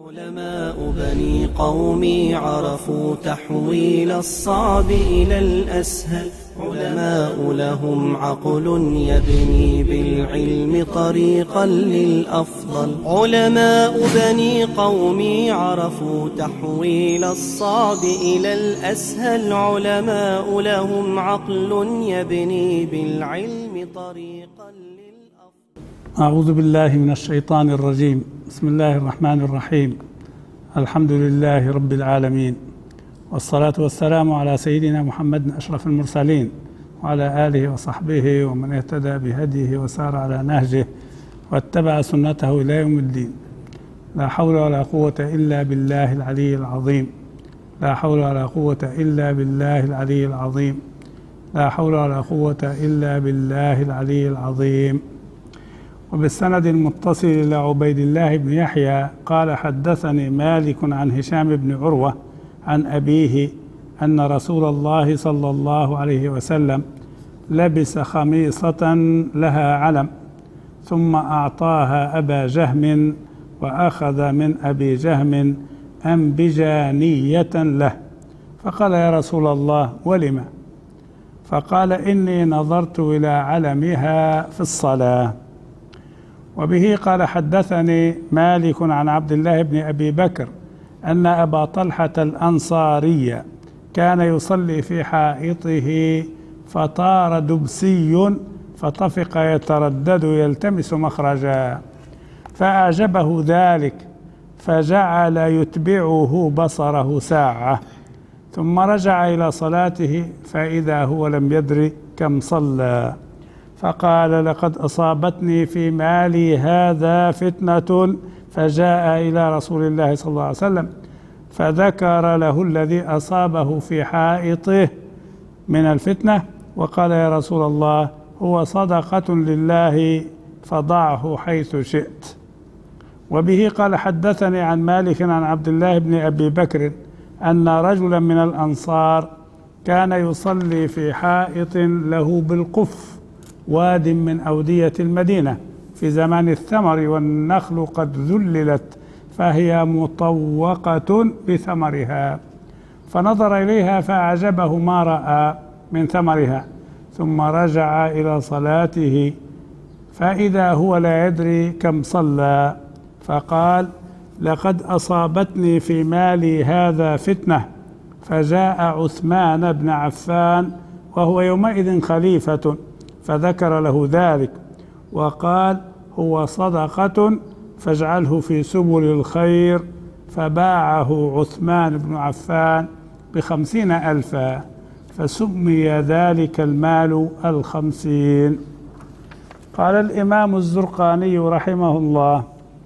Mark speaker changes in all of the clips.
Speaker 1: علماء بني قومي عرفوا تحويل الصعب إلى الأسهل. علماء لهم عقل يبني بالعلم طريقا للأفضل. علماء بني قومي عرفوا تحويل الصعب إلى الأسهل. علماء لهم عقل يبني بالعلم طريقا للأفضل.
Speaker 2: أعوذ بالله من الشيطان الرجيم. بسم الله الرحمن الرحيم. الحمد لله رب العالمين، والصلاة والسلام على سيدنا محمد أشرف المرسلين وعلى آله وصحبه ومن اهتدى بهديه وسار على نهجه واتبع سنته إلى يوم الدين. لا حول ولا قوة إلا بالله العلي العظيم. لا حول ولا قوة إلا بالله العلي العظيم. لا حول ولا قوة إلا بالله العلي العظيم. وبالسند المتصل إلى عبيد الله بن يحيى قال: حدثني مالك عن هشام بن عروة عن أبيه أن رسول الله صلى الله عليه وسلم لبس خميصة لها علم، ثم أعطاها أبا جهم، وأخذ من أبي جهم أنبجانية له، فقال: يا رسول الله ولم؟ فقال: إني نظرت إلى علمها في الصلاة. وبه قال: حدثني مالك عن عبد الله بن أبي بكر أن أبا طلحة الأنصاري كان يصلي في حائطه فطار دبسي فطفق يتردد يلتمس مخرجا، فأعجبه ذلك فجعل يتبعه بصره ساعة، ثم رجع إلى صلاته فإذا هو لم يدر كم صلى، فقال: لقد أصابتني في مالي هذا فتنة. فجاء إلى رسول الله صلى الله عليه وسلم فذكر له الذي أصابه في حائطه من الفتنة، وقال: يا رسول الله، هو صدقة لله فضعه حيث شئت. وبه قال: حدثني عن مالك عن عبد الله بن أبي بكر أن رجلا من الأنصار كان يصلي في حائط له بالقف، واد من أودية المدينة، في زمان الثمر والنخل قد ذللت فهي مطوقة بثمرها، فنظر إليها فأعجبه ما رأى من ثمرها، ثم رجع إلى صلاته فإذا هو لا يدري كم صلى، فقال: لقد أصابتني في مالي هذا فتنة. فجاء عثمان بن عفان وهو يومئذ خليفة فذكر له ذلك وقال: هو صدقة فاجعله في سبل الخير، فباعه عثمان بن عفان ب50,000، فسمي ذلك المال 50. قال الإمام الزرقاني رحمه الله: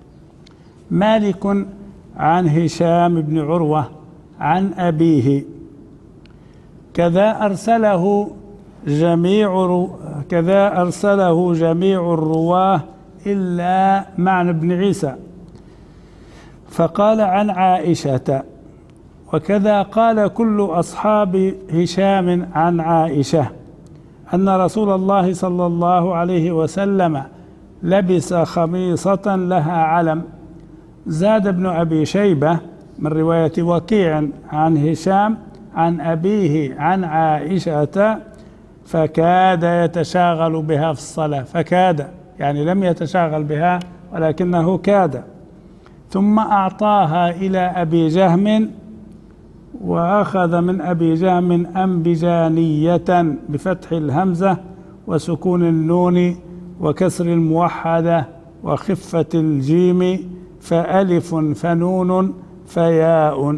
Speaker 2: مالك عن هشام بن عروة عن أبيه كذا أرسله جميع الرواه إلا معن بن عيسى، فقال: عن عائشة. وكذا قال كل أصحاب هشام عن عائشة أن رسول الله صلى الله عليه وسلم لبس خميصة لها علم. زاد ابن أبي شيبة من رواية وكيع عن هشام عن أبيه عن عائشة: فكاد يتشاغل بها في الصلاة. فكاد يعني لم يتشاغل بها ولكنه كاد. ثم أعطاها إلى أبي جهم، وأخذ من أبي جهم أنبجانية بفتح الهمزة وسكون النون وكسر الموحدة وخفة الجيم، فألف فنون فياء،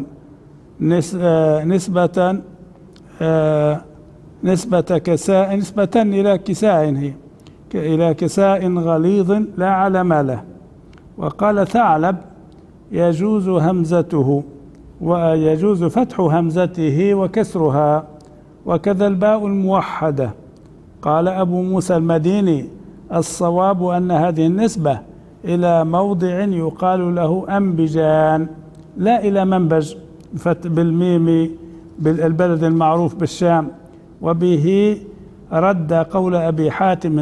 Speaker 2: نسبة إلى كساء، هي إلى كساء غليظ لا علم له. وقال ثعلب: يجوز همزته ويجوز فتح همزته وكسرها، وكذا الباء الموحدة. قال أبو موسى المديني: الصواب أن هذه النسبة إلى موضع يقال له أنبجان، لا إلى منبج بالميم بالبلد المعروف بالشام. وبه رد قول أبي حاتم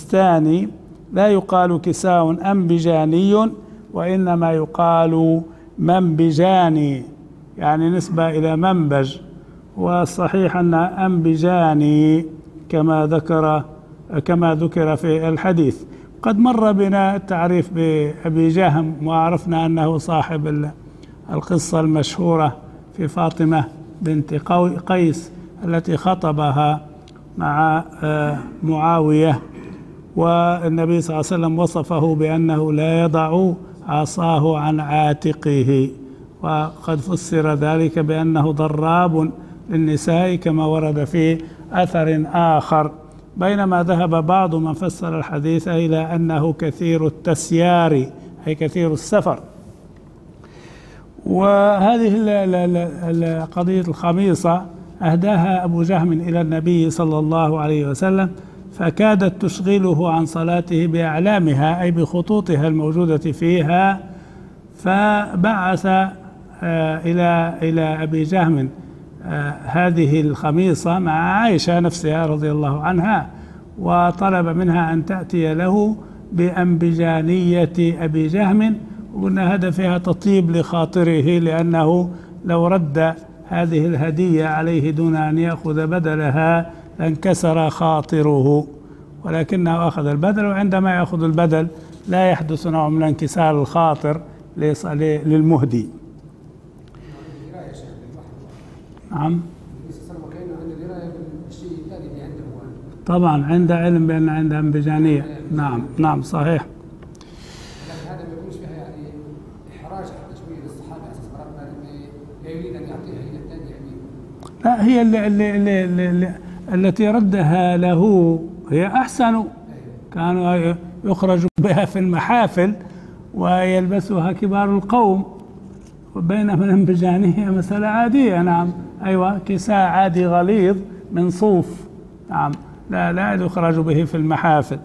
Speaker 2: السجستاني: لا يقال كساء أنبجاني، وإنما يقال منبجاني، يعني نسبة إلى منبج، والصحيح أن أنبجاني كما ذكر في الحديث. قد مر بنا التعريف بأبي جهم، وعرفنا أنه صاحب القصة المشهورة في فاطمة بنت قيس التي خطبها مع معاوية، والنبي صلى الله عليه وسلم وصفه بأنه لا يضع عصاه عن عاتقه، وقد فسر ذلك بأنه ضراب للنساء كما ورد في أثر آخر، بينما ذهب بعض من فسر الحديث إلى أنه كثير التسيار أي كثير السفر. وهذه القضية الخميصة أهداها أبو جهم إلى النبي صلى الله عليه وسلم، فكادت تشغله عن صلاته بأعلامها أي بخطوطها الموجودة فيها، فبعث إلى أبي جهم هذه الخميصة مع عائشة نفسها رضي الله عنها، وطلب منها أن تأتي له بأنبجانية أبي جهم، وقلنا هذا فيها تطيب لخاطره، لأنه لو رد هذه الهدية عليه دون أن يأخذ بدلها لانكسر خاطره، ولكنه أخذ البدل، وعندما يأخذ البدل لا يحدث نوع من انكسار الخاطر للمهدي. نعم طبعا عند علم بأن عندها انبجانية. نعم صحيح.
Speaker 3: هذا ما يكونش فيها يعني إحراج حتى شوية للصحابة على أساس لا يريد أن يعطيها إلى الثاني يعني.
Speaker 2: لا، هي اللي التي ردها له هي أحسن، كانوا يخرج بها في المحافل ويلبسها كبار القوم، وبينما الانبجانية مسألة عادية. نعم أيوة، كساء عادي غليظ من صوف. نعم لا يخرج به في المحافل.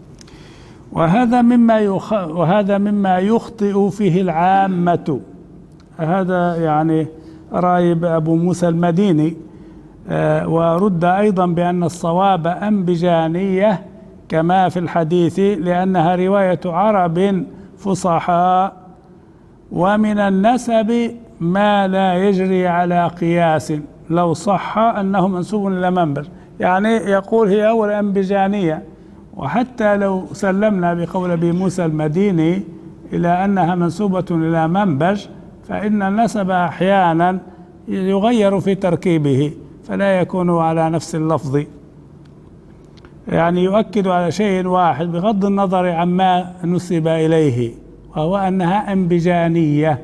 Speaker 2: وهذا مما يخطئ فيه العامة. هذا يعني رأي أبو موسى المديني، ورد أيضا بأن الصواب أنبجانية كما في الحديث، لأنها رواية عرب فصحاء، ومن النسب ما لا يجري على قياس لو صح أنه منسوب إلى منبج، يعني يقول هي أول أنبجانية. وحتى لو سلمنا بقول أبي موسى المديني إلى أنها منسوبة إلى منبج، فإن النسب أحيانا يغير في تركيبه فلا يكون على نفس اللفظ، يعني يؤكد على شيء واحد بغض النظر عما نسب إليه، وهو أنها أنبجانية.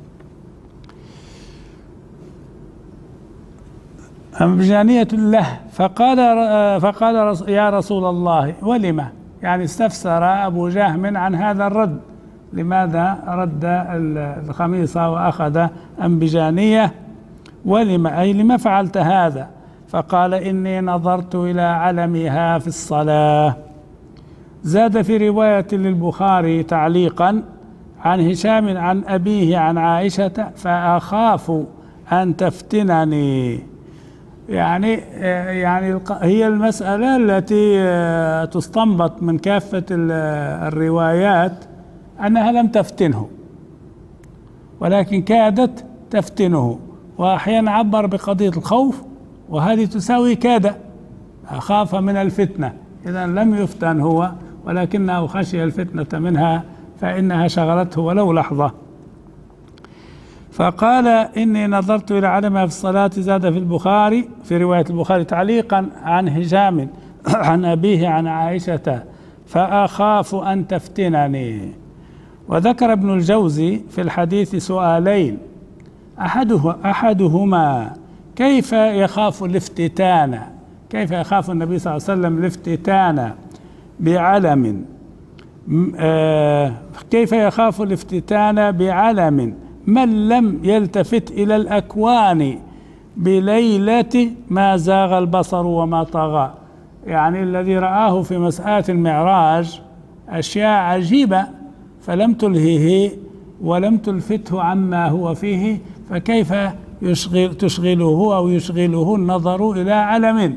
Speaker 2: أنبجانية له. فقال يا رسول الله ولم، يعني استفسر أبو جهم عن هذا الرد، لماذا رد الخميصة وأخذ أنبجانية؟ ولم أي لما فعلت هذا؟ فقال إني نظرت إلى علمها في الصلاة. زاد في رواية للبخاري تعليقا عن هشام عن أبيه عن عائشة فأخاف أن تفتنني، يعني هي المسألة التي تستنبط من كافة الروايات أنها لم تفتنه، ولكن كادت تفتنه، وأحيانا عبر بقضية الخوف، وهذه تساوي كاد، أخاف من الفتنة، إذا لم يفتن هو ولكنه خشي الفتنة منها فإنها شغلته ولو لحظة. فقال إني نظرت إلى علمها في الصلاة. زاد في البخاري في رواية البخاري تعليقا عن هشام عن أبيه عن عائشة فأخاف أن تفتنني. وذكر ابن الجوزي في الحديث سؤالين، أحدهما كيف يخاف الافتتان، كيف يخاف النبي صلى الله عليه وسلم الافتتان بعلم، كيف يخاف الافتتان بعلم من لم يلتفت إلى الأكوان بليلة ما زاغ البصر وما طغى، يعني الذي رآه في مسألة المعراج أشياء عجيبة فلم تلهيه ولم تلفته عما هو فيه، فكيف تشغله أو يشغله النظر إلى علم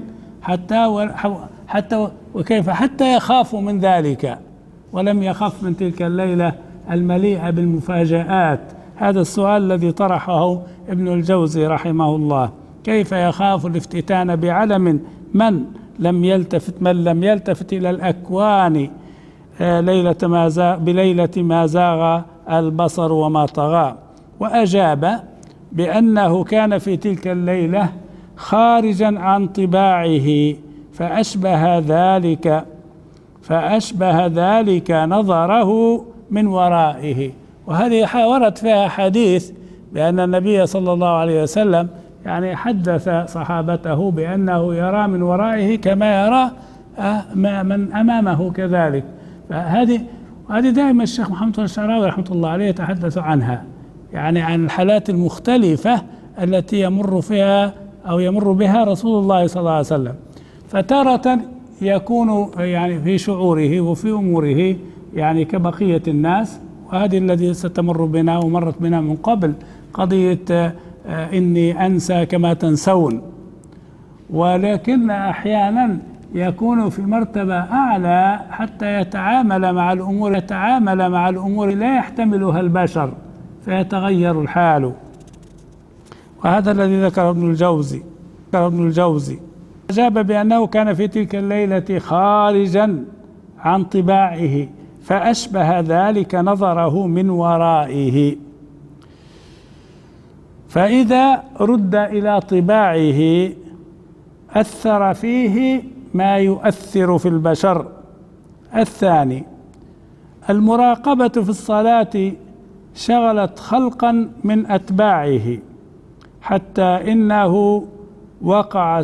Speaker 2: حتى يخاف من ذلك، ولم يخف من تلك الليلة المليئة بالمفاجآت هذا السؤال الذي طرحه ابن الجوزي رحمه الله: كيف يخاف الافتتان بعلم من لم يلتفت إلى الأكوان بليلة ما زاغ البصر وما طغى. وأجاب بأنه كان في تلك الليلة خارجا عن طباعه فأشبه ذلك نظره من ورائه. وهذه ورد فيها حديث بأن النبي صلى الله عليه وسلم يعني حدث صحابته بأنه يرى من ورائه كما يرى من أمامه كذلك. فهذه دائما الشيخ محمد الشعراوي رحمة الله عليه يتحدث عنها، يعني عن الحالات المختلفة التي يمر بها رسول الله صلى الله عليه وسلم. فتارة يكون يعني في شعوره وفي أموره يعني كبقية الناس، وهذه الذي ستمر بنا ومرت بنا من قبل، قضية إني أنسى كما تنسون. ولكن أحيانا يكون في مرتبة أعلى حتى يتعامل مع الأمور لا يحتملها البشر فيتغير الحال. وهذا الذي ذكر ابن الجوزي. أجاب بأنه كان في تلك الليلة خارجا عن طباعه فأشبه ذلك نظره من ورائه. فإذا رد إلى طباعه أثر فيه ما يؤثر في البشر. الثاني: المراقبة في الصلاة شغلت خلقا من أتباعه حتى إنه وقع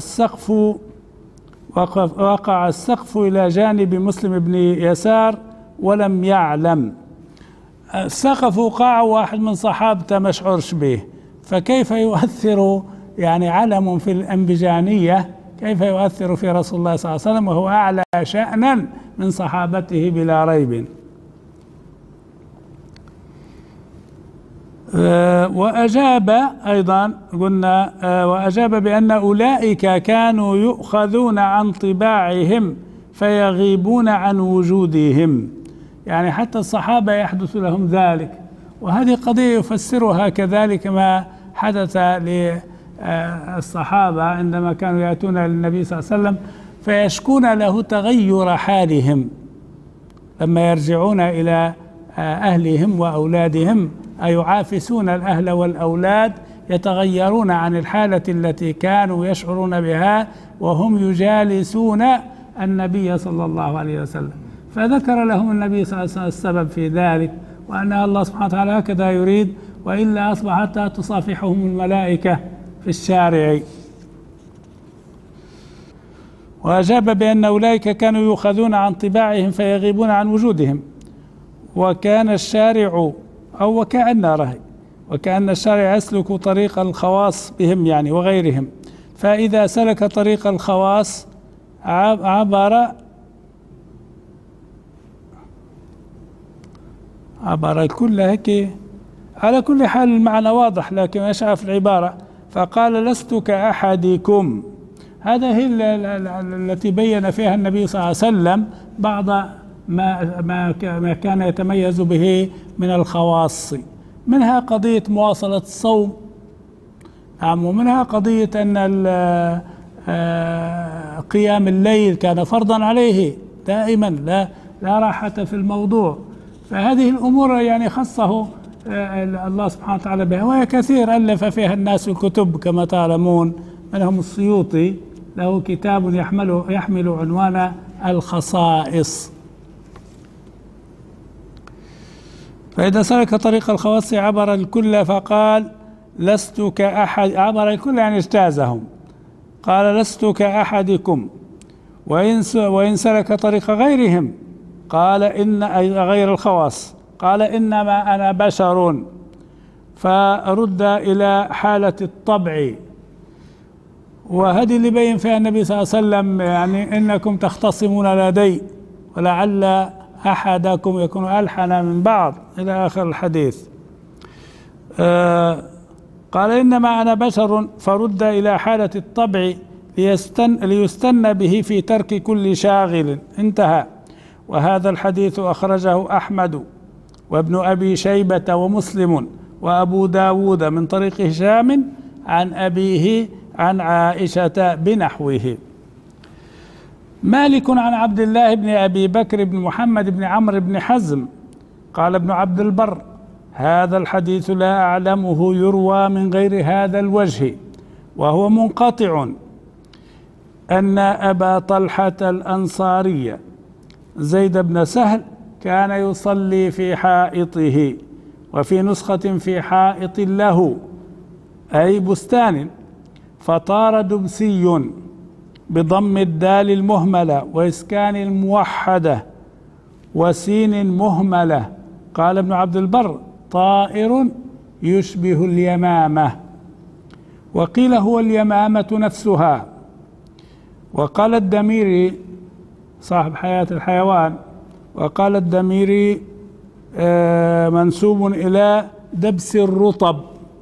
Speaker 2: السقف إلى جانب مسلم بن يسار ولم يعلم. السقف وقع واحد من صحابته مشعورش به، فكيف يؤثر يعني علم في الأنبجانية، كيف يؤثر في رسول الله صلى الله عليه وسلم وهو أعلى شأنا من صحابته بلا ريب. وأجاب أيضا قلنا وأجاب بأن أولئك كانوا يؤخذون عن طباعهم فيغيبون عن وجودهم، يعني حتى الصحابة يحدث لهم ذلك. وهذه قضية يفسرها كذلك ما حدث للصحابة عندما كانوا يأتون للنبي صلى الله عليه وسلم فيشكون له تغير حالهم لما يرجعون إلى أهلهم وأولادهم، أي يعافسون الأهل والأولاد، يتغيرون عن الحالة التي كانوا يشعرون بها وهم يجالسون النبي صلى الله عليه وسلم. فذكر لهم النبي صلى الله عليه وسلم السبب في ذلك، وأن الله سبحانه وتعالى هكذا يريد، وإلا أصبحت تصافحهم الملائكة في الشارع. وأجاب بأن أولئك كانوا يؤخذون عن طباعهم فيغيبون عن وجودهم، وكأن الشارع يسلك طريق الخواص بهم يعني وغيرهم، فإذا سلك طريق الخواص عبر الكل. هيك على كل حال المعنى واضح، لكن يشعر في العبارة. فقال: لست كأحدكم. هذا هي التي بين فيها النبي صلى الله عليه وسلم بعض ما كان يتميز به من الخواص، منها قضية مواصلة الصوم، ومنها قضية أن قيام الليل كان فرضا عليه دائما، لا راحة في الموضوع. فهذه الأمور يعني خصه الله سبحانه وتعالى بها، وهي كثير ألف فيها الناس الكتب كما تعلمون، منهم السيوطي له كتاب يحمل عنوان الخصائص. فإذا سلك طريق الخواص عبر الكل فقال: لست كأحد. عبر الكل يعني اجتازهم. قال: لست كأحدكم. وإن سلك طريق غيرهم قال: إن غير الخواص قال: إنما أنا بشر. فرد إلى حالة الطبع. وهذه اللي بين فيها النبي صلى الله عليه وسلم، يعني إنكم تختصمون لدي ولعل أحدكم يكون ألحن من بعض إلى آخر الحديث. قال: إنما أنا بشر. فرد إلى حالة الطبع ليستن به في ترك كل شاغل. انتهى. وهذا الحديث أخرجه أحمد وابن أبي شيبة ومسلم وأبو داود من طريق هشام عن أبيه عن عائشة بنحوه. مالك عن عبد الله بن أبي بكر بن محمد بن عمرو بن حزم قال ابن عبد البر: هذا الحديث لا أعلمه يروى من غير هذا الوجه، وهو منقطع، أن أبا طلحة الأنصاري زيد بن سهل كان يصلي في حائطه، وفي نسخة في حائط له أي بستان، فطار دبسي بضم الدال المهملة وإسكان الموحدة وسين مهملة. قال ابن عبد البر: طائر يشبه اليمامة، وقيل هو اليمامة نفسها. وقال الدميري صاحب حياة الحيوان، وقال الدميري منسوب إلى دبس الرطب،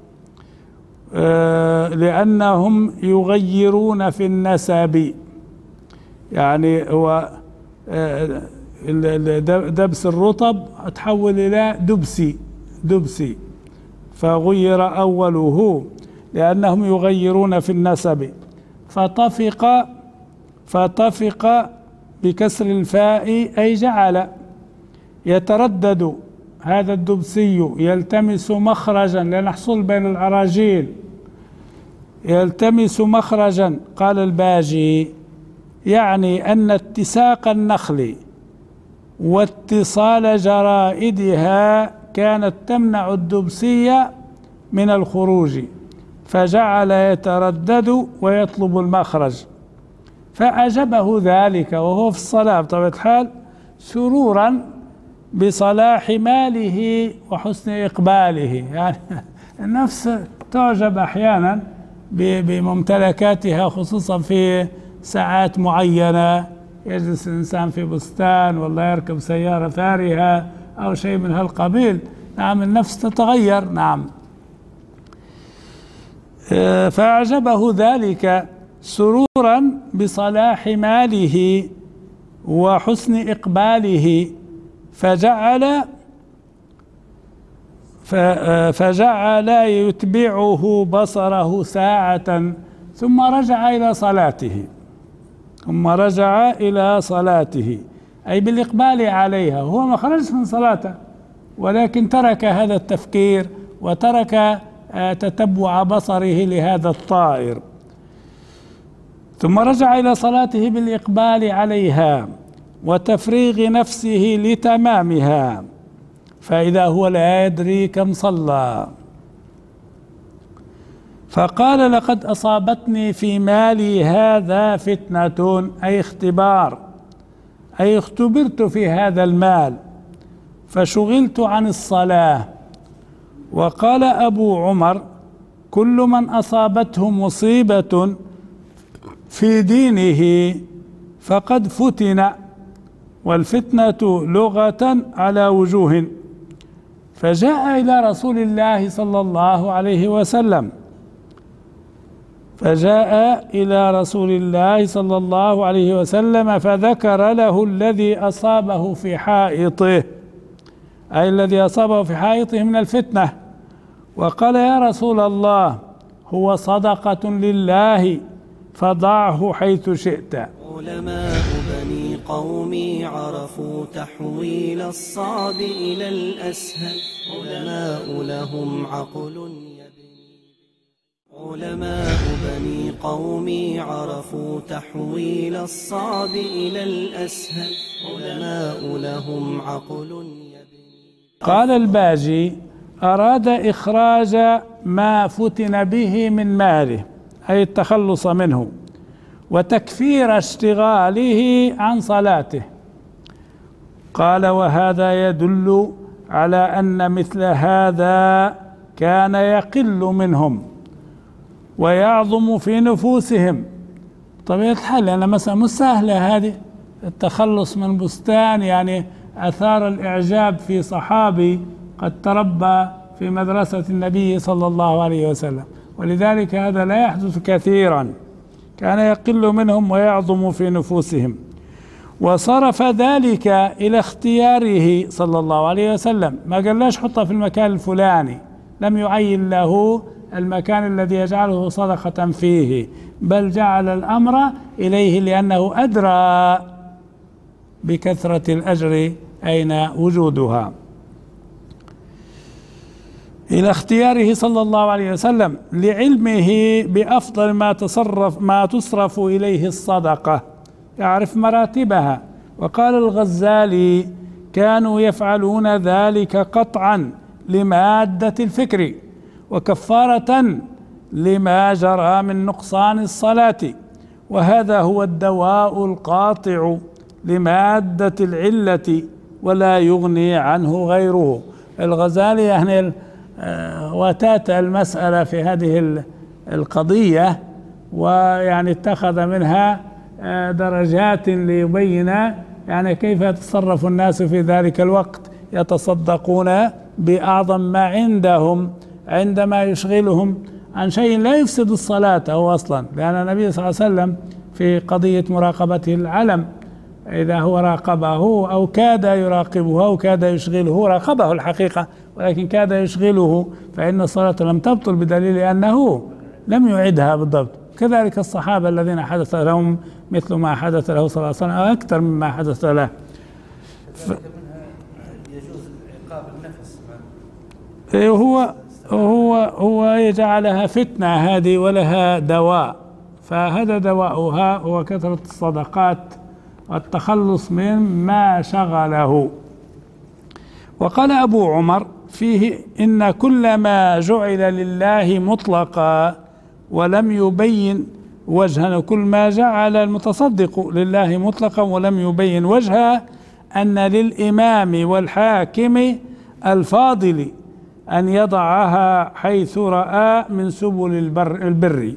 Speaker 2: لأنهم يغيرون في النسب، يعني هو دبس الرطب تحول إلى دبسي فغير أوله لأنهم يغيرون في النسب. فطفق بكسر الفاء أي جعل، يتردد هذا الدبسي يلتمس مخرجا، لنحصل بين العراجيل، يلتمس مخرجا. قال الباجي: يعني أن اتساق النخل واتصال جرائدها كانت تمنع الدبسية من الخروج، فجعل يتردد ويطلب المخرج، فأعجبه ذلك وهو في الصلاة بطبيعة الحال سرورا بصلاح ماله وحسن إقباله. يعني النفس تعجب أحيانا بممتلكاتها، خصوصا في ساعات معينة يجلس الإنسان في بستان والله يركب سيارة فارهة أو شيء من هالقبيل. نعم، النفس تتغير. نعم. فأعجبه ذلك سرورا بصلاح ماله وحسن إقباله، فجعل يتبعه بصره ساعة ثم رجع إلى صلاته، أي بالإقبال عليها. هو ما خرج من صلاته، ولكن ترك هذا التفكير وترك تتبع بصره لهذا الطائر، ثم رجع إلى صلاته بالإقبال عليها وتفريغ نفسه لتمامها، فإذا هو لا يدري كم صلى. فقال: لقد أصابتني في مالي هذا فتنة، أي اختبار، أي اختبرت في هذا المال فشغلت عن الصلاة. وقال أبو عمر: كل من أصابته مصيبة في دينه فقد فتن، والفتنة لغة على وجوه. فجاء إلى رسول الله صلى الله عليه وسلم فذكر له الذي أصابه في حائطه، أي الذي أصابه في حائطه من الفتنة، وقال: يا رسول الله، هو صدقة لله فضعه حيث شئت.
Speaker 1: علماء بني قومي عرفوا تحويل الصعب إلى الأسهل، علماء لهم عقل علماء بني قومي عرفوا تحويل الصعب إلى الأسهل، علماء لهم عقل.
Speaker 2: قال الباجي: أراد إخراج ما فتن به من ماله، أي التخلص منه، وتكفير اشتغاله عن صلاته. قال: وهذا يدل على أن مثل هذا كان يقل منهم ويعظم في نفوسهم. طبيعة الحال، لأن مثلا مش سهلة هذه التخلص من بستان، يعني أثار الإعجاب في صحابي قد تربى في مدرسة النبي صلى الله عليه وسلم، ولذلك هذا لا يحدث كثيرا، كان يقل منهم ويعظم في نفوسهم. وصرف ذلك إلى اختياره صلى الله عليه وسلم، ما قالناش حطها في المكان الفلاني، لم يعين له المكان الذي يجعله صدقة فيه، بل جعل الأمر إليه لأنه أدرى بكثرة الأجر أين وجودها، إلى اختياره صلى الله عليه وسلم لعلمه بأفضل ما تصرف إليه الصدقة، يعرف مراتبها. وقال الغزالي: كانوا يفعلون ذلك قطعا لمادة الفكر، وكفارة لما جرى من نقصان الصلاة، وهذا هو الدواء القاطع لمادة العلة ولا يغني عنه غيره. الغزالي يعني وتات المسألة في هذه القضية، ويعني اتخذ منها درجات ليبين يعني كيف يتصرف الناس في ذلك الوقت، يتصدقون بأعظم ما عندهم عندما يشغلهم عن شيء لا يفسد الصلاة هو أصلا، لأن النبي صلى الله عليه وسلم في قضية مراقبته العلم إذا هو راقبه أو كاد يراقبه أو كاد يشغله، راقبه الحقيقة ولكن كاد يشغله، فإن الصلاة لم تبطل بدليل أنه لم يعدها بالضبط. كذلك الصحابة الذين حدث لهم مثل ما حدث له صلى الله عليه وسلم أو أكثر مما حدث له.
Speaker 4: يجوز عقاب النفس
Speaker 2: هو يجعلها فتنة هذه ولها دواء، فهذا دواؤها هو كثرة الصدقات والتخلص من ما شغله. وقال أبو عمر فيه: إن كل ما جعل لله مطلقا ولم يبين وجها، كل ما جعل المتصدق لله مطلقا ولم يبين وجها، أن للإمام والحاكم الفاضل أن يضعها حيث رأى من سبل البر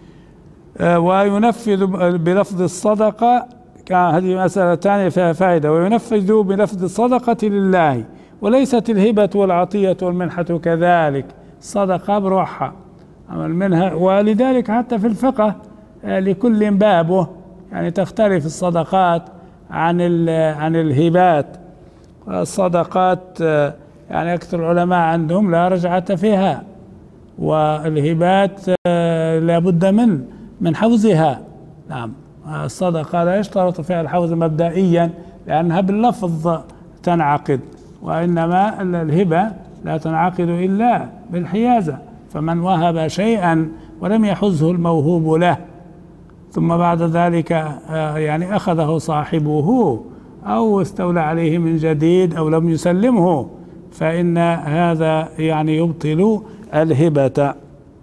Speaker 2: وينفذ بلفظ الصدقة. هذه مسألة ثانية فيها فائدة. وينفذ بلفظ الصدقة لله، وليست الهبة والعطية والمنحة كذلك، الصدقة بروحها المنحة. ولذلك حتى في الفقه لكل بابه، يعني تختلف الصدقات عن الهبات. الصدقات يعني أكثر العلماء عندهم لا رجعة فيها، والهبات لا بد من حوزها. نعم، الصدقة لا يشترط فيها الحوز مبدئيا لأنها باللفظ تنعقد، وإنما الهبة لا تنعقد إلا بالحيازة. فمن وهب شيئا ولم يحزه الموهوب له ثم بعد ذلك يعني أخذه صاحبه أو استولى عليه من جديد أو لم يسلمه، فإن هذا يعني يبطل الهبة.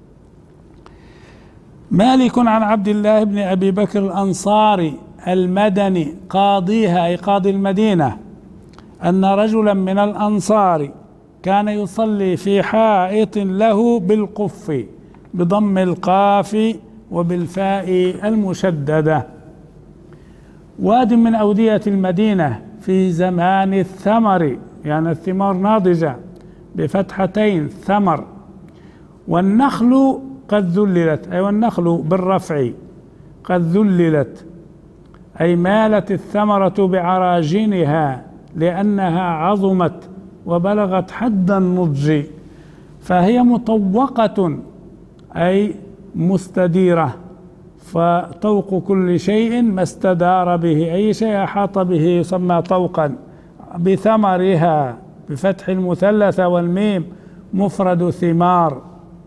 Speaker 2: مالك عن عبد الله بن أبي بكر الأنصاري المدني قاضيها أي قاضي المدينة أن رجلا من الأنصار كان يصلي في حائط له بالقف بضم القاف وبالفاء المشددة، واد من أودية المدينة في زمان الثمر، يعني الثمار ناضجة بفتحتين ثمر، والنخل قد ذللت، أي والنخل بالرفع قد ذللت، أي مالت الثمرة بعراجينها لأنها عظمت وبلغت حد النضج، فهي مطوقة أي مستديرة، فطوق كل شيء ما استدار به، أي شيء أحاط به يسمى طوقا، بثمرها بفتح المثلثة والميم مفرد ثمار،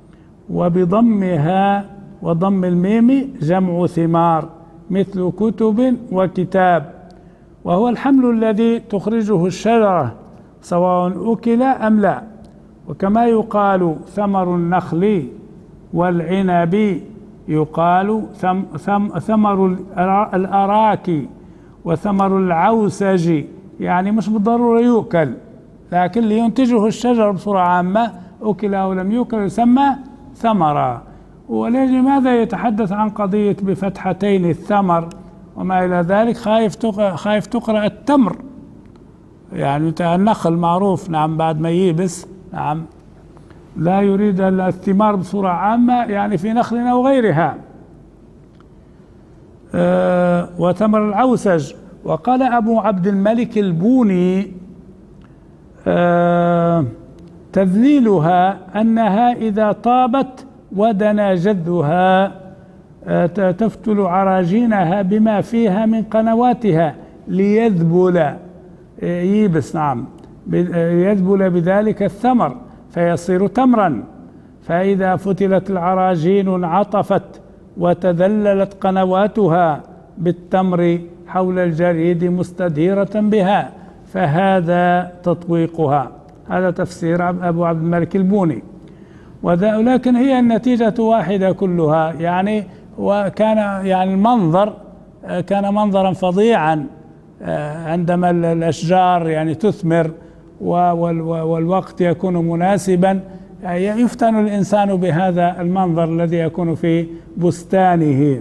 Speaker 2: وبضمها وضم الميم جمع ثمار، مثل كتب وكتاب، وهو الحمل الذي تخرجه الشجرة سواء أكل أم لا. وكما يقال ثمر النخل والعنب يقال ثمر الأراك وثمر العوسج، يعني مش بالضرورة يؤكل، لكن لينتجه الشجر بصورة عامة أكل أو لم يؤكل يسمى ثمرة. ولماذا يتحدث عن قضية بفتحتين الثمر وما إلى ذلك؟ خايف تقرأ التمر، يعني النخل معروف نعم بعد ما ييبس، نعم لا يريد الثمار بصورة عامة يعني في نخل أو غيرها. وثمر العوسج. وقال أبو عبد الملك البوني تذليلها أنها إذا طابت ودنا جذها تفتل عراجينها بما فيها من قنواتها ليذبل ييبس، نعم، يذبل بذلك الثمر فيصير تمرا. فإذا فتلت العراجين انعطفت وتذللت قنواتها بالتمر حول الجريد مستديرة بها، فهذا تطويقها. هذا تفسير أبو عبد الملك البوني. ولكن هي النتيجة واحدة كلها، يعني وكان يعني المنظر كان منظرا فظيعا عندما الأشجار يعني تثمر والوقت يكون مناسبا، يفتن الإنسان بهذا المنظر الذي يكون في بستانه.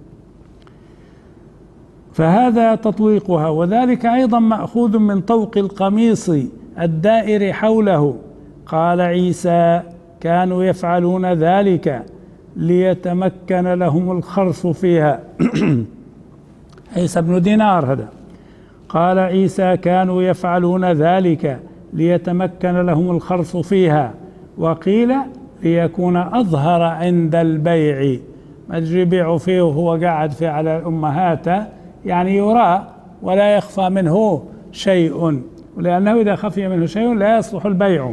Speaker 2: فهذا تطويقها. وذلك أيضا مأخوذ من طوق القميص الدائر حوله. قال عيسى: كانوا يفعلون ذلك ليتمكن لهم الخرص فيها. عيسى بن دينار هذا. قال عيسى: كانوا يفعلون ذلك ليتمكن لهم الخرص فيها. وقيل: ليكون أظهر عند البيع، ما يبيع فيه وهو قاعد في على الأمهات، يعني يرى ولا يخفى منه شيء، ولأنه إذا خفي منه شيء لا يصلح البيع.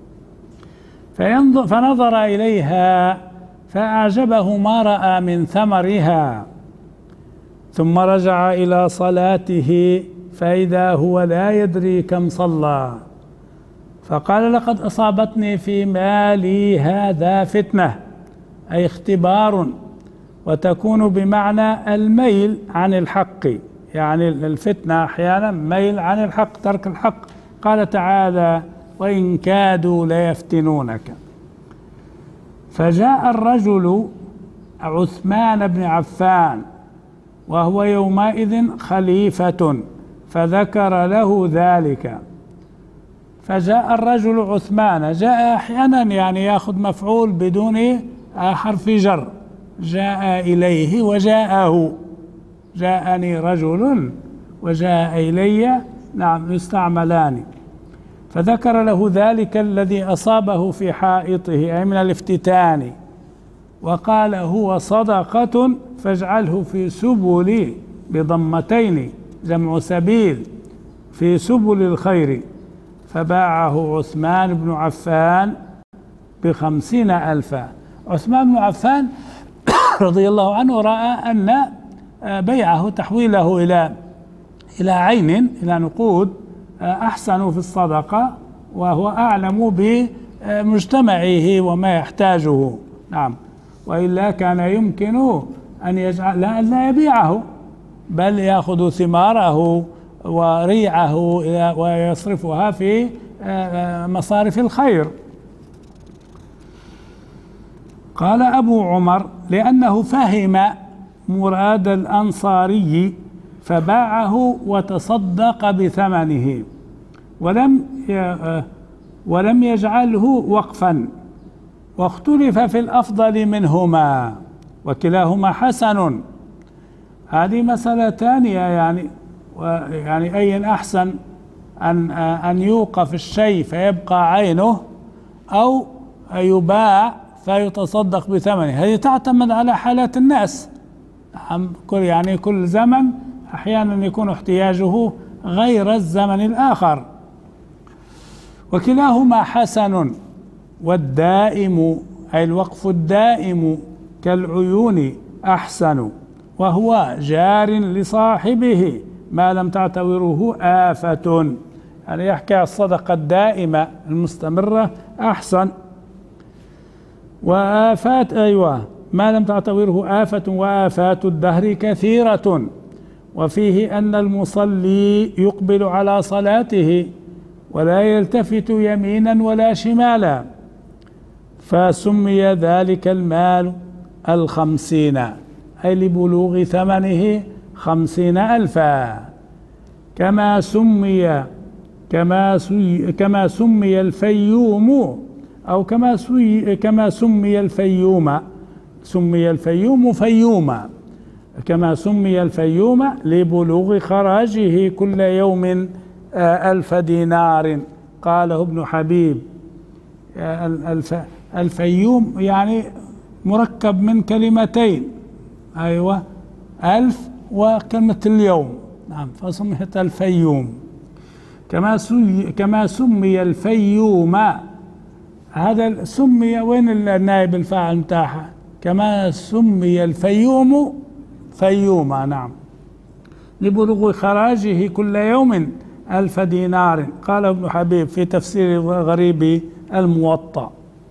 Speaker 2: فنظر إليها فأعجبه ما رأى من ثمرها، ثم رجع إلى صلاته فإذا هو لا يدري كم صلى، فقال: لقد أصابتني في مالي هذا فتنة، أي اختبار، وتكون بمعنى الميل عن الحق، يعني الفتنة أحيانا ميل عن الحق، ترك الحق. قال تعالى: وإن كادوا ليفتنونك. فجاء الرجل عثمان بن عفان وهو يومئذ خليفة فذكر له ذلك. فجاء الرجل عثمان، جاء أحيانا يعني يأخذ مفعول بدون حرف جر، جاء إليه وجاءه، جاءني رجل وجاء إلي، نعم، يستعملان. فذكر له ذلك الذي أصابه في حائطه، أي من الافتتان، وقال: هو صدقة فاجعله في سبل، بضمتين جمع سبيل، في سبل الخير. فباعه عثمان بن عفان ب50,000. عثمان بن عفان رضي الله عنه رأى أن بيعه، تحويله إلى عين، إلى نقود، أحسن في الصدقة، وهو أعلم بمجتمعه وما يحتاجه، نعم، وإلا كان يمكن أن يجعل لا يبيعه، بل يأخذ ثماره وريعه ويصرفها في مصارف الخير. قال أبو عمر: لأنه فهم مراد الأنصاري فباعه وتصدق بثمنه، ولم يجعله وقفا، واختلف في الأفضل منهما، وكلاهما حسن. هذه مسألة ثانية، يعني أي أحسن أن يوقف الشيء فيبقى عينه، أو يباع فيتصدق بثمنه. هذه تعتمد على حالات الناس، يعني كل زمن أحيانا يكون احتياجه غير الزمن الآخر. وكلاهما حسن. والدائم أي الوقف الدائم كالعيون أحسن، وهو جار لصاحبه ما لم تعتبره آفة، يعني يحكي الصدقة الدائمة المستمرة أحسن. وآفات، أيوة، ما لم تعتبره آفة، وآفات الدهر كثيرة. وفيه أن المصلي يقبل على صلاته ولا يلتفت يمينا ولا شمالا، فسمي ذلك المال 50، أي لبلوغ ثمنه 50,000. كما سمي الفيوم، أو كما سمي الفيوم، سمي الفيوم فيوما، كما سمي الفيوم لبلوغ خراجه كل يوم 1000 دينار. قاله ابن حبيب. الفيوم يعني مركب من كلمتين، أيوة، ألف وكلمة اليوم، نعم، فسميت الفيوم. كما سمي الفيوم، هذا سمي، وين النائب الفاعل متاعها؟ كما سمي الفيوم فيوما، نعم، لبلوغ خراجه كل يوم 1000 دينار، قال ابن حبيب في تفسير غريب الموطأ.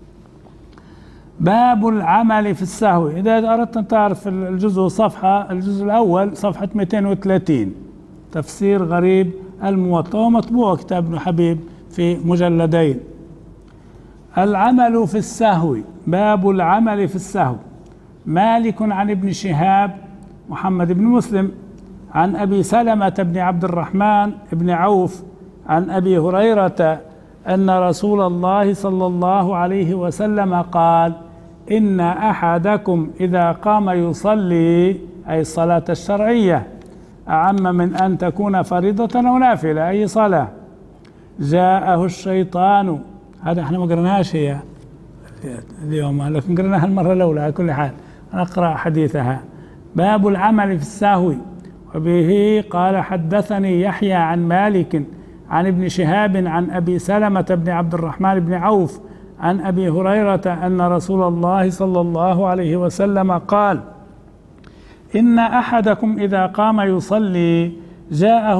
Speaker 2: باب العمل في السهو. إذا أردت أن تعرف الجزء الأول صفحة 230، تفسير غريب الموطأ، ومطبوع كتاب ابن حبيب في مجلدين. العمل في السهو. باب العمل في السهو. مالك عن ابن شهاب محمد بن مسلم عن أبي سلمة بن عبد الرحمن بن عوف عن أبي هريرة أن رسول الله صلى الله عليه وسلم قال: إن أحدكم إذا قام يصلي، أي الصلاة الشرعية، أعم من أن تكون فريضة أو نافلة، أي صلاة، جاءه الشيطان. هذا احنا ما قرناهاش هي اليوم، لكن قرناها المرة الأولى. على كل حال نقرأ حديثها. باب العمل في السهو. وبه قال حدثني يحيى عن مالك عن ابن شهاب عن أبي سلمة بن عبد الرحمن بن عوف عن أبي هريرة أن رسول الله صلى الله عليه وسلم قال: إن أحدكم إذا قام يصلي جاءه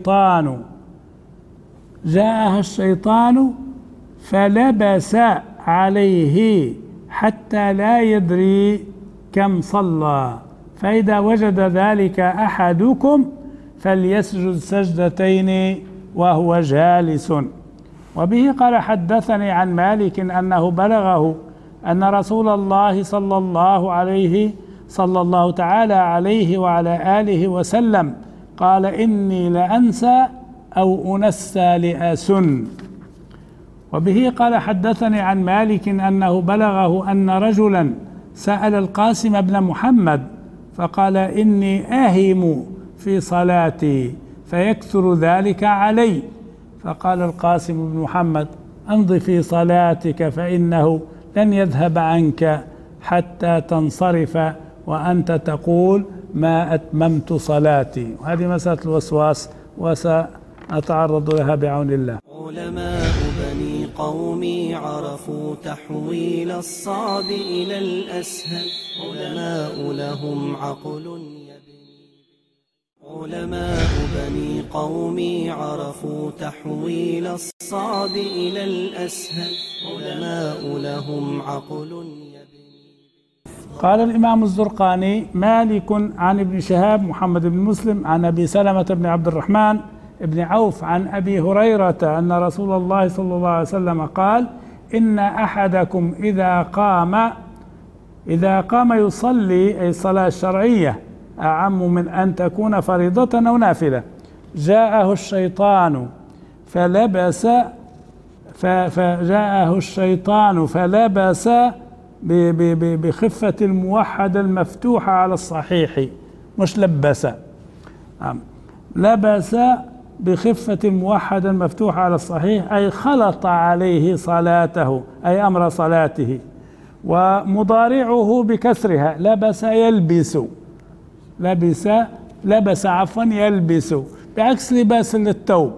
Speaker 2: الشيطان فلبس عليه حتى لا يدري كم صلى، فإذا وجد ذلك أحدكم فليسجد سجدتين وهو جالس. وبه قال حدثني عن مالك أنه بلغه أن رسول الله صلى الله تعالى عليه وعلى آله وسلم قال: إني لأنسى أو أنسى لأسن. وبه قال حدثني عن مالك أنه بلغه أن رجلا سأل القاسم بن محمد فقال: إني أهم في صلاتي فيكثر ذلك علي، فقال القاسم بن محمد: أمض في صلاتك فإنه لن يذهب عنك حتى تنصرف وأنت تقول ما أتممت صلاتي. وهذه مسألة الوسواس وسأتعرض لها بعون الله.
Speaker 1: علماء بني قومي عرفوا تحويل الصعب إلى الأسهل، علماء لهم عقل علماء بني قومي عرفوا تحويل الصعب إلى الأسهل، علماء لهم عقل.
Speaker 2: قال الإمام الزرقاني: مالك عن ابن شهاب محمد بن مسلم عن أبي سلمة بن عبد الرحمن بن عوف عن أبي هريرة أن رسول الله صلى الله عليه وسلم قال: إن أحدكم إذا قام يصلي، أي الصلاة الشرعية، أعم من أن تكون فريضة أو نافلة، جاءه الشيطان فلبس بخفة الموحدة المفتوحة على الصحيح، مش لبس، لبس بخفة الموحدة المفتوحة على الصحيح، أي خلط عليه صلاته، أي أمر صلاته. ومضارعه بكسرها لبس يلبس، لبس عفوا يلبس، بعكس لباس للثوب.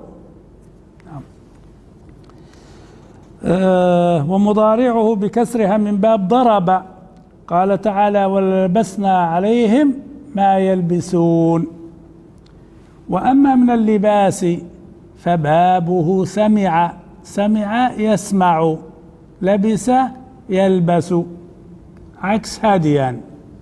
Speaker 2: ومضارعه بكسرها من باب ضرب، قال تعالى: ولبسنا عليهم ما يلبسون. وأما من اللباس فبابه سمع يسمع، لبس يلبس، عكس هاديان.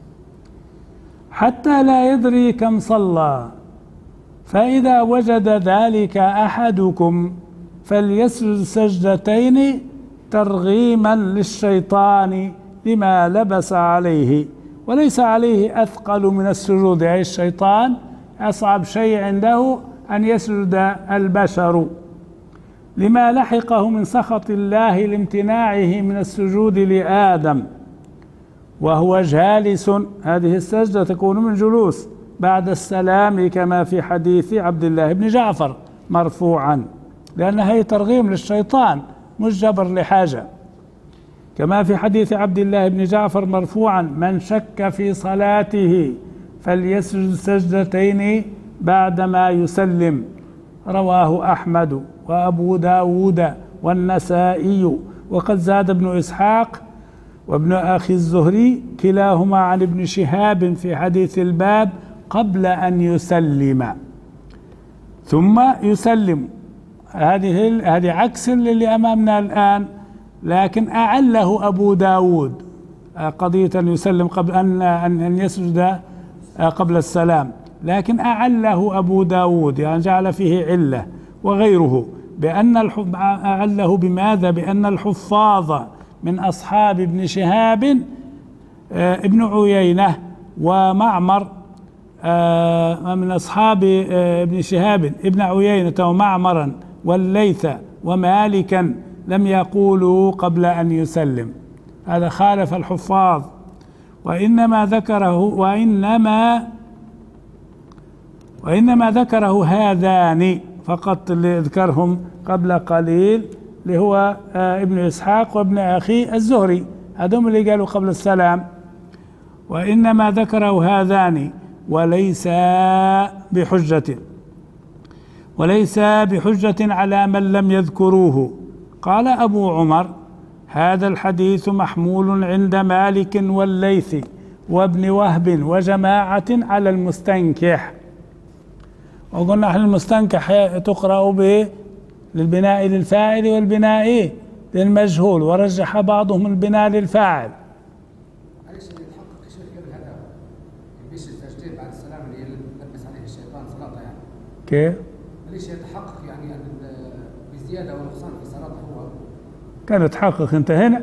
Speaker 2: حتى لا يدري كم صلى، فإذا وجد ذلك أحدكم فليسجد سجدتين ترغيما للشيطان لما لبس عليه، وليس عليه أثقل من السجود، أي الشيطان أصعب شيء عنده أن يسجد البشر، لما لحقه من سخط الله لامتناعه من السجود لآدم وهو جالس. هذه السجدة تكون من جلوس بعد السلام، كما في حديث عبد الله بن جعفر مرفوعا، لأنها هي ترغيم للشيطان مش جبر لحاجة. كما في حديث عبد الله بن جعفر مرفوعا: من شك في صلاته فليسجد سجدتين بعدما يسلم. رواه أحمد وأبو داود والنسائي. وقد زاد ابن إسحاق وابن أخي الزهري كلاهما عن ابن شهاب في حديث الباب قبل أن يسلم ثم يسلم. هذه عكس اللي أمامنا الآن، لكن أعله أبو داود قضية أن يسلم قبل أن يسجد قبل السلام، لكن أعله أبو داود، يعني جعل فيه علة وغيره أعله بماذا؟ بأن الحفاظ من أصحاب ابن شهاب ابن عيينة ومعمر، من أصحاب ابن شهاب ابن عيينة ومعمرا والليث ومالكا لم يقولوا قبل أن يسلم. هذا خالف الحفاظ، وإنما ذكره هذان فقط اللي ذكرهم قبل قليل، اللي هو ابن إسحاق وابن أخي الزهري، هذهم اللي قالوا قبل السلام. وإنما ذكره هذان وليس بحجة على من لم يذكروه. قال أبو عمر: هذا الحديث محمول عند مالك والليث وابن وهب وجماعة على المستنكح. وقلنا المستنكح تقرأ به للبناء للفاعل والبناء للمجهول، ورجح بعضهم البناء للفاعل.
Speaker 3: معلش يتحقق الشيخ قبل هذا يلبس السجدتين بعد السلام اللي لبس عليه الشيطان صلاته، يعني
Speaker 2: كيف؟
Speaker 3: معلش يتحقق يعني بزيادة ونقصان في صلاته هو
Speaker 2: كان يتحقق انت هنا.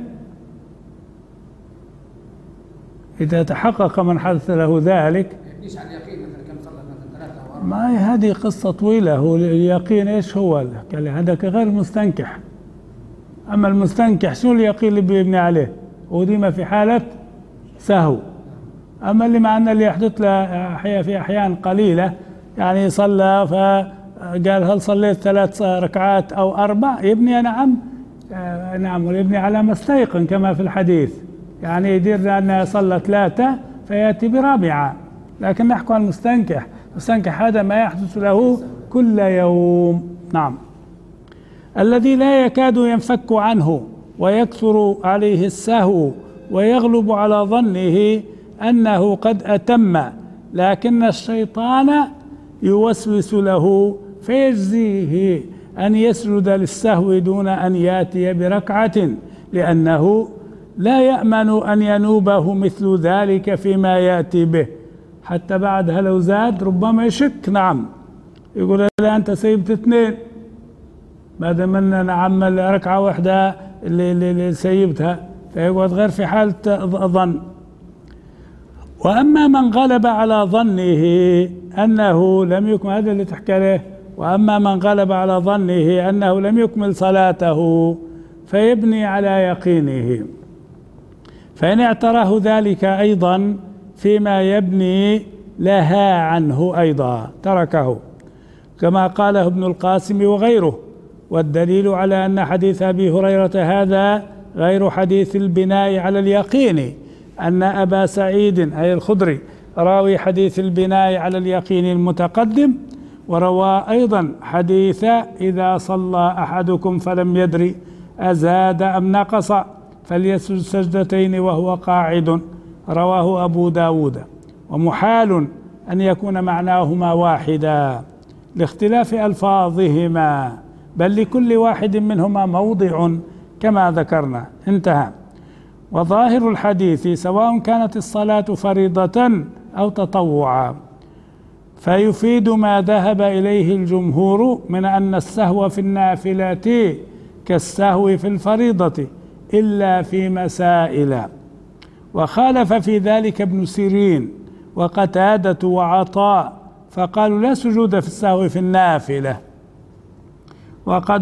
Speaker 2: إذا تحقق من حدث له ذلك
Speaker 3: ما يبنيش على اليقين مثلا كم صلى مثلا 3 أو 4.
Speaker 2: ما هي هذه قصة طويلة. هو اليقين ايش هو؟ هذاك غير المستنكح. أما المستنكح شو اليقين اللي بيبني عليه؟ وديما في حالة سهو. أما اللي معنا اللي يحدث له في أحيان قليلة، يعني صلى فقال هل صليت 3 ركعات أو 4، يبني نعم ويبني على ما استيقن كما في الحديث، يعني يدير أن صلى 3 فيأتي برابعة. لكن نحكي عن المستنكح. المستنكح هذا ما يحدث له كل يوم. نعم، الذي لا يكاد ينفك عنه ويكثر عليه السهو ويغلب على ظنه أنه قد أتم، لكن الشيطان يوسوس له فيجزيه أن يسجد للسهو دون أن يأتي بركعة، لأنه لا يأمن أن ينوبه مثل ذلك فيما يأتي به، حتى بعدها لو زاد ربما يشك. نعم، يقول لا أنت سيبت 2 بعد ما نعم ركعة واحدة اللي سيبتها، فيقعد غير في حالة ظن. وأما من غلب على ظنه أنه لم يكمل، هذا اللي تحكي له، وأما من غلب على ظنه أنه لم يكمل صلاته فيبني على يقينه، فإن اعتراه ذلك أيضا فيما يبني لها عنه أيضا تركه، كما قاله ابن القاسم وغيره. والدليل على أن حديث أبي هريرة هذا غير حديث البناء على اليقين أن أبا سعيد أي الخدري راوي حديث البناء على اليقين المتقدم، وروى أيضا حديث إذا صلى أحدكم فلم يدري أزاد أم نقص فليسجد سجدتين وهو قاعد، رواه أبو داود. ومحال أن يكون معناهما واحدا لاختلاف ألفاظهما، بل لكل واحد منهما موضع كما ذكرنا. انتهى. وظاهر الحديث سواء كانت الصلاة فريضة أو تطوعا، فيفيد ما ذهب إليه الجمهور من أن السهو في النافلة كالسهو في الفريضة إلا في مسائل. وخالف في ذلك ابن سيرين وقتادة وعطاء، فقالوا لا سجود في السهو في النافلة. وقد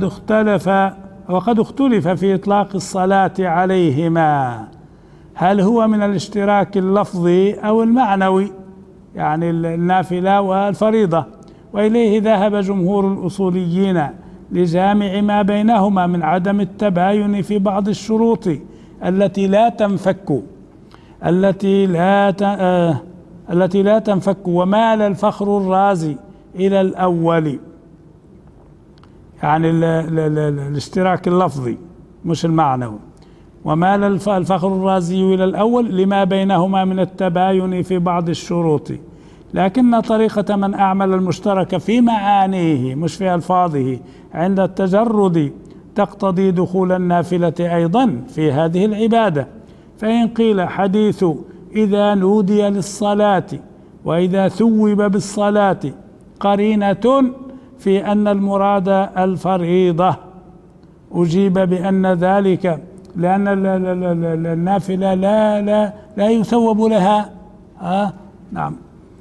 Speaker 2: اختلف في إطلاق الصلاة عليهما، هل هو من الاشتراك اللفظي أو المعنوي، يعني النافلة والفريضة. وإليه ذهب جمهور الأصوليين لجامع ما بينهما من عدم التباين في بعض الشروط التي لا تنفك التي لا تنفك. ومال الفخر الرازي إلى الأول، يعني الاشتراك اللفظي مش المعنوي. ومال الفخر الرازي إلى الأول لما بينهما من التباين في بعض الشروط، لكن طريقة من أعمل المشترك في معانيه مش في ألفاظه عند التجرد تقتضي دخول النافلة أيضا في هذه العبادة. فإن قيل حديث إذا نودي للصلاة وإذا ثوب بالصلاة قرينة في أن المراد الفريضة، أجيب بأن ذلك لأن النافلة لا يثوب لها نعم،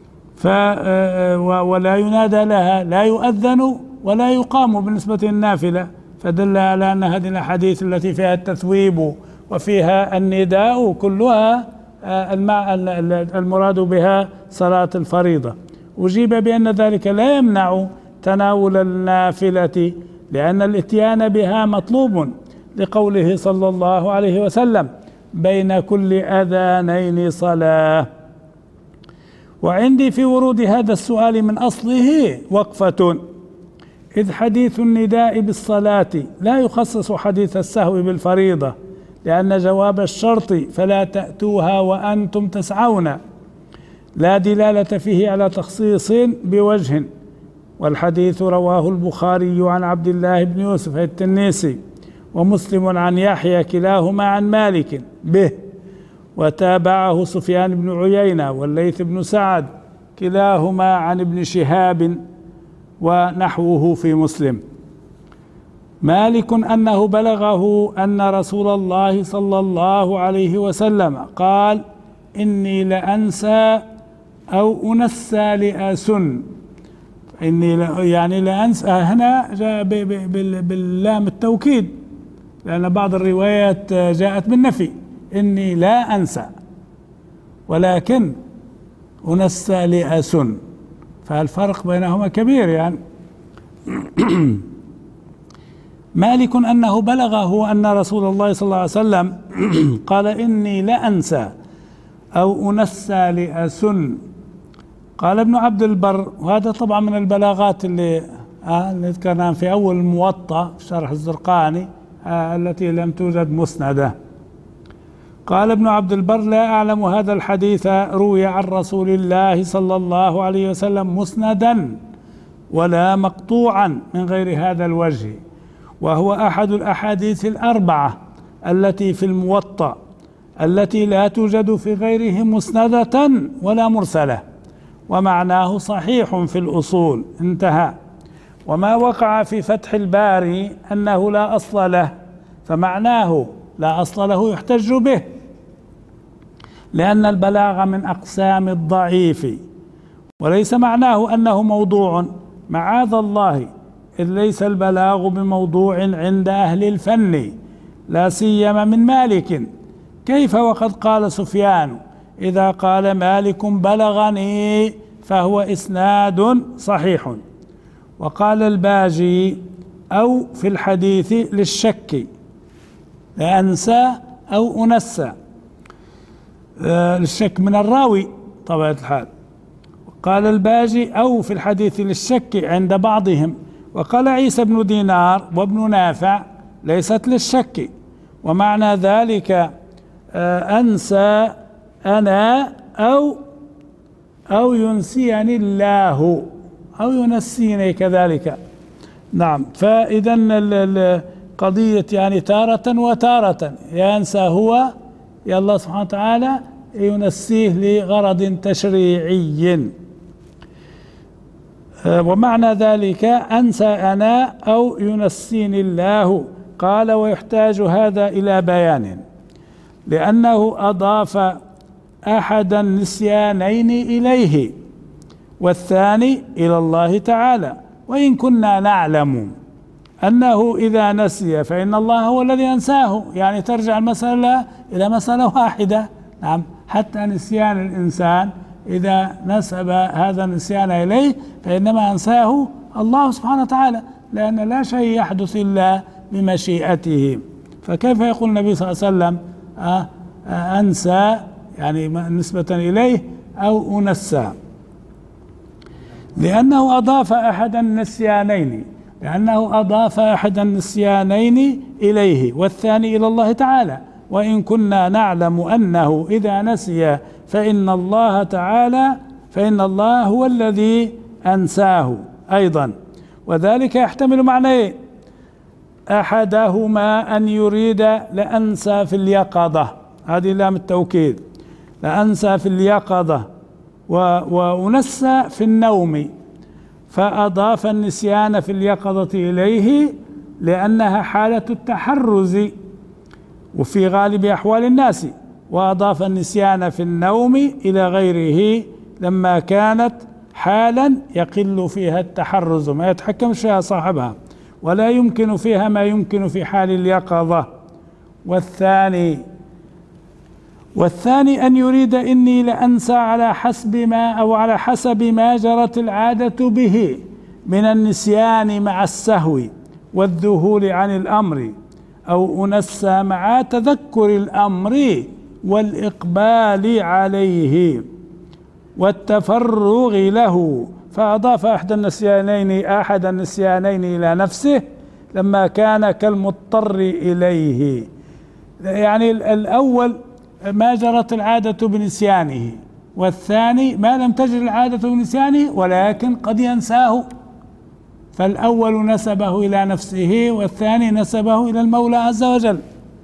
Speaker 2: ولا ينادى لها، لا يؤذن ولا يقام بالنسبة للنافلة، فدل على أن هذه الأحاديث التي فيها التثويب وفيها النداء كلها المراد بها صلاة الفريضة. أجيب بأن ذلك لا يمنع تناول النافلة، لأن الاتيان بها مطلوب، لقوله صلى الله عليه وسلم: بين كل أذانين صلاة. وعندي في ورود هذا السؤال من أصله وقفة، إذ حديث النداء بالصلاة لا يخصص حديث السهو بالفريضة، لأن جواب الشرط فلا تأتوها وأنتم تسعون لا دلالة فيه على تخصيص بوجه. والحديث رواه البخاري عن عبد الله بن يوسف التنيسي ومسلم عن يحيى كلاهما عن مالك به، وتابعه سفيان بن عيينة والليث بن سعد كلاهما عن ابن شهاب ونحوه في مسلم. مالك أنه بلغه أن رسول الله صلى الله عليه وسلم قال: إني لأنسى أو أنسى لأسن. إني يعني لأنسى هنا جاء باللام التوكيد، لأن بعض الروايات جاءت بالنفي، إني لا أنسى، ولكن أنسى لأسن، فالفرق بينهما كبير يعني. مالك أنه بلغه أن رسول الله صلى الله عليه وسلم قال: إني لأنسى أو أنسى لأسن. قال ابن عبد البر، وهذا طبعا من البلاغات اللي ذكرناها في أول الموطأ في شرح الزرقاني التي لم توجد مسندة. قال ابن عبد البر: لا أعلم هذا الحديث روي عن رسول الله صلى الله عليه وسلم مسندا ولا مقطوعا من غير هذا الوجه، وهو أحد الأحاديث الأربعة التي في الموطأ التي لا توجد في غيره مسندة ولا مرسلة، ومعناه صحيح في الأصول. انتهى. وما وقع في فتح الباري أنه لا أصل له، فمعناه لا أصل له يحتج به، لأن البلاغ من أقسام الضعيف، وليس معناه أنه موضوع، معاذ الله، إذ ليس البلاغ بموضوع عند أهل الفن، لا سيما من مالك. كيف وقد قال سفيان: إذا قال مالك بلغني فهو إسناد صحيح. وقال الباجي: أو في الحديث للشك، لأنسى أو أنسى، للشك من الراوي طبعا الحال. قال الباجي: أو في الحديث للشك عند بعضهم. وقال عيسى بن دينار وابن نافع: ليست للشك، ومعنى ذلك أنسى أنا أو ينسيني الله أو ينسيني كذلك. نعم، فإذا القضية يعني تارة وتارة ينسى هو يا الله سبحانه وتعالى، ينسيه لغرض تشريعي. ومعنى ذلك أنسى أنا أو ينسيني الله. قال: ويحتاج هذا إلى بيان، لأنه أضاف أحد النسيانين إليه والثاني إلى الله تعالى، وإن كنا نعلم أنه إذا نسي فإن الله هو الذي أنساه، يعني ترجع المسألة إلى مسألة واحدة. نعم، حتى نسيان الإنسان إذا نسب هذا النسيان إليه فإنما أنساه الله سبحانه وتعالى، لأن لا شيء يحدث إلا بمشيئته. فكيف يقول النبي صلى الله عليه وسلم: أنسى يعني نسبة إليه أو أنسى، لأنه أضاف أحد النسيانين إليه والثاني إلى الله تعالى. وإن كنا نعلم أنه إذا نسي فإن الله هو الذي أنساه أيضا. وذلك يحتمل معنيين: أحدهما أن يريد لأنسى في اليقظة، هذه لام التوكيد، لأنسى في اليقظة وأنسى في النوم، فأضاف النسيان في اليقظة إليه لأنها حالة التحرز وفي غالب أحوال الناس، وأضاف النسيان في النوم إلى غيره لما كانت حالا يقل فيها التحرز، ما يتحكم فيها صاحبها ولا يمكن فيها ما يمكن في حال اليقظة. والثاني أن يريد إني لأنسى على حسب ما جرت العادة به من النسيان مع السهو والذهول عن الأمر، أو أنسى مع تذكر الأمر والإقبال عليه والتفرغ له، فأضاف أحد النسيانين إلى نفسه لما كان كالمضطر إليه. يعني الأول ما جرت العادة بنسيانه، والثاني ما لم تجر العادة بنسيانه ولكن قد ينساه، فالأول نسبه إلى نفسه والثاني نسبه إلى المولى عز وجل.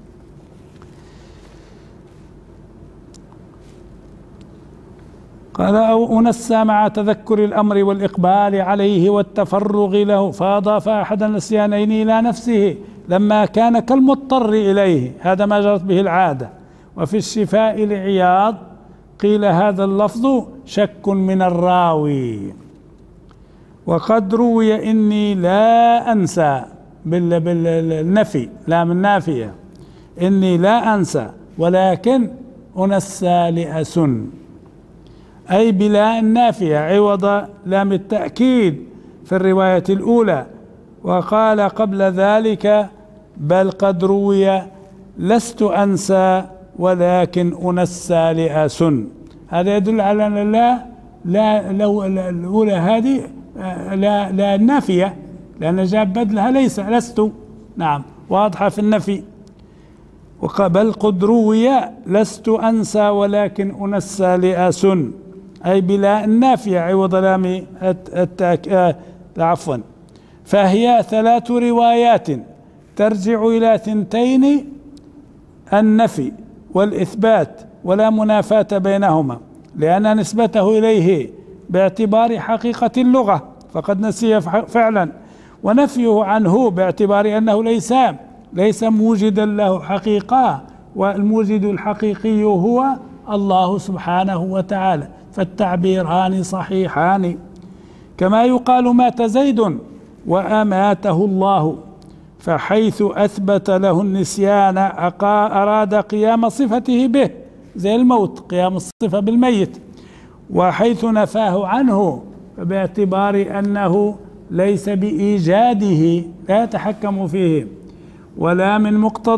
Speaker 2: قال: أو أنسى مع تذكر الأمر والإقبال عليه والتفرغ له، فأضاف أحد النسيانين إلى نفسه لما كان كالمضطر إليه، هذا ما جرت به العادة. وفي الشفاء لعياض قيل هذا اللفظ شك من الراوي، وقد روي إني لا أنسى بالنفي، لا من نافية، إني لا أنسى ولكن أنسى لأسن، أي بلا النافية عوض لام التأكيد في الرواية الأولى. وقال قبل ذلك: بل قد روي لست أنسى ولكن أنسى لأسن. هذا يدل على أن لا لو الأولى هذه لا النافية، لأن جاب بدلها لست، نعم واضحة في النفي. بل قد روي لست أنسى ولكن أنسى لأسن، أي بلا النافية عوض لام عفوا. فهي 3 روايات ترجع إلى 2 النفي والإثبات ولا منافاة بينهما، لأن نسبته إليه باعتبار حقيقة اللغة فقد نسي فعلا، ونفيه عنه باعتبار أنه ليس موجدا له حقيقة، والموجد الحقيقي هو الله سبحانه وتعالى، فالتعبيران صحيحان. كما يقال مات زيد وأماته الله، فحيث أثبت له النسيان أراد قيام صفته به زي الموت، قيام الصفة بالميت، وحيث نفاه عنه باعتبار أنه ليس بإيجاده لا يتحكم فيه ولا من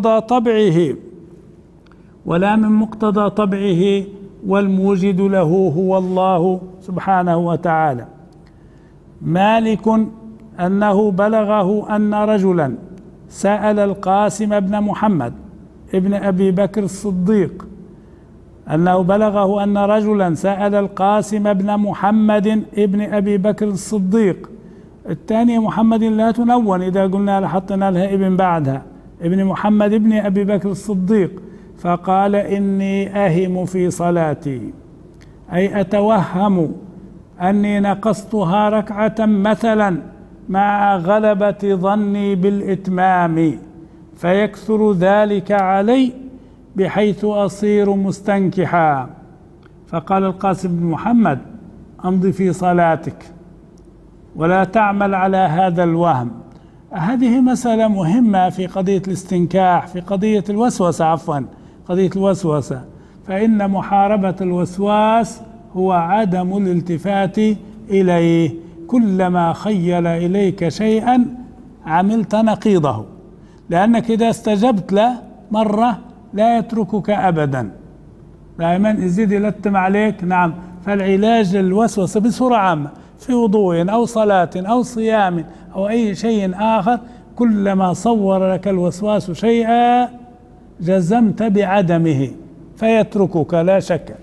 Speaker 2: مقتضى طبعه والموجد له هو الله سبحانه وتعالى. مالك أنه بلغه أن رجلا سأل القاسم بن محمد ابن أبي بكر الصديق، أنه بلغه أن رجلا سأل القاسم بن محمد ابن أبي بكر الصديق، الثاني محمد لا تنون إذا قلنا لحطنا لها ابن بعدها، ابن محمد ابن أبي بكر الصديق، فقال: إني أهم في صلاتي، أي أتوهم أني نقصتها ركعة مثلا مع غلبة ظني بالإتمام، فيكثر ذلك علي بحيث أصير مستنكحا. فقال القاسم بن محمد: أمضي في صلاتك ولا تعمل على هذا الوهم. هذه مسألة مهمة في قضية الاستنكاح، في قضية الوسوسة، قضية الوسوسة، فإن محاربة الوسواس هو عدم الالتفات إليه، كلما خيل إليك شيئا عملت نقيضه، لأنك إذا استجبت له مرة لا يتركك أبدا، دائما يزيد يلتم عليك. نعم، فالعلاج للوسوسة بصورة عامة في وضوء أو صلاة أو صيام أو أي شيء آخر، كلما صور لك الوسواس شيئا جزمت بعدمه فيتركك لا شك.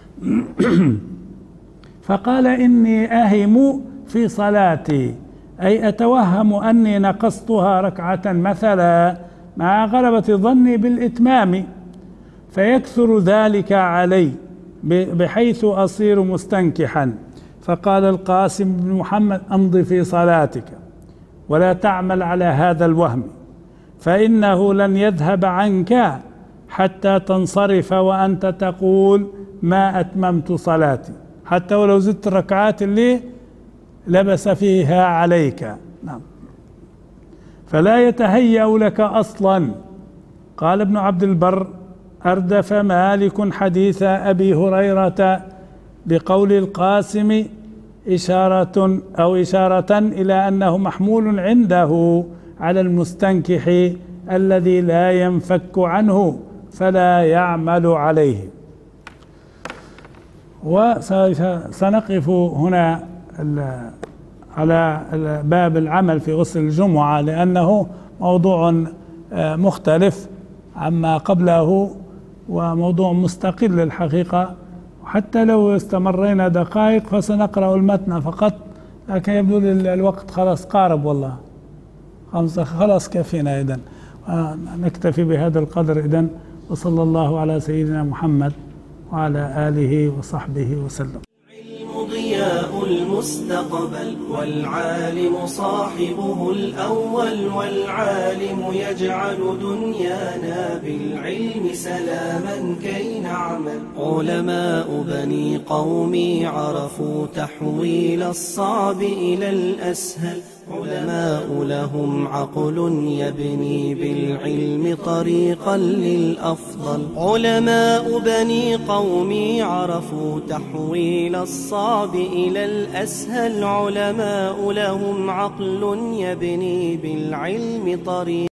Speaker 2: فقال إني أهم في صلاتي، أي أتوهم أني نقصتها ركعة مثلا مع غلبة ظني بالإتمام، فيكثر ذلك علي بحيث أصير مستنكحا. فقال القاسم بن محمد أمض في صلاتك ولا تعمل على هذا الوهم، فإنه لن يذهب عنك حتى تنصرف وأنت تقول ما أتممت صلاتي، حتى ولو زدت الركعات اللي لبس فيها عليك. نعم. فلا يتهيأ لك أصلا. قال ابن عبد البر أردف مالك حديث أبي هريرة بقول القاسم إشارة إلى أنه محمول عنده على المستنكح الذي لا ينفك عنه فلا يعمل عليه. وسنقف هنا على باب العمل في غسل الجمعة لأنه موضوع مختلف عما قبله وموضوع مستقل الحقيقة، وحتى لو استمرينا دقائق فسنقرأ المتن فقط، لكن يبدو الوقت خلاص قارب والله، خلاص كفينا. إذن نكتفي بهذا القدر إذن، وصلى الله على سيدنا محمد وعلى آله وصحبه وسلم.
Speaker 1: العلم ضياء المستقبل، والعالم صاحبه الأول، والعالم يجعل دنيانا بالعلم سلاما كي نعمل. علماء بني قومي عرفوا تحويل الصعب إلى الأسهل، علماء لهم عقل يبني بالعلم طريقا للأفضل. علماء بني قومي عرفوا تحويل الصعب إلى الأسهل، علماء لهم عقل يبني بالعلم طريقا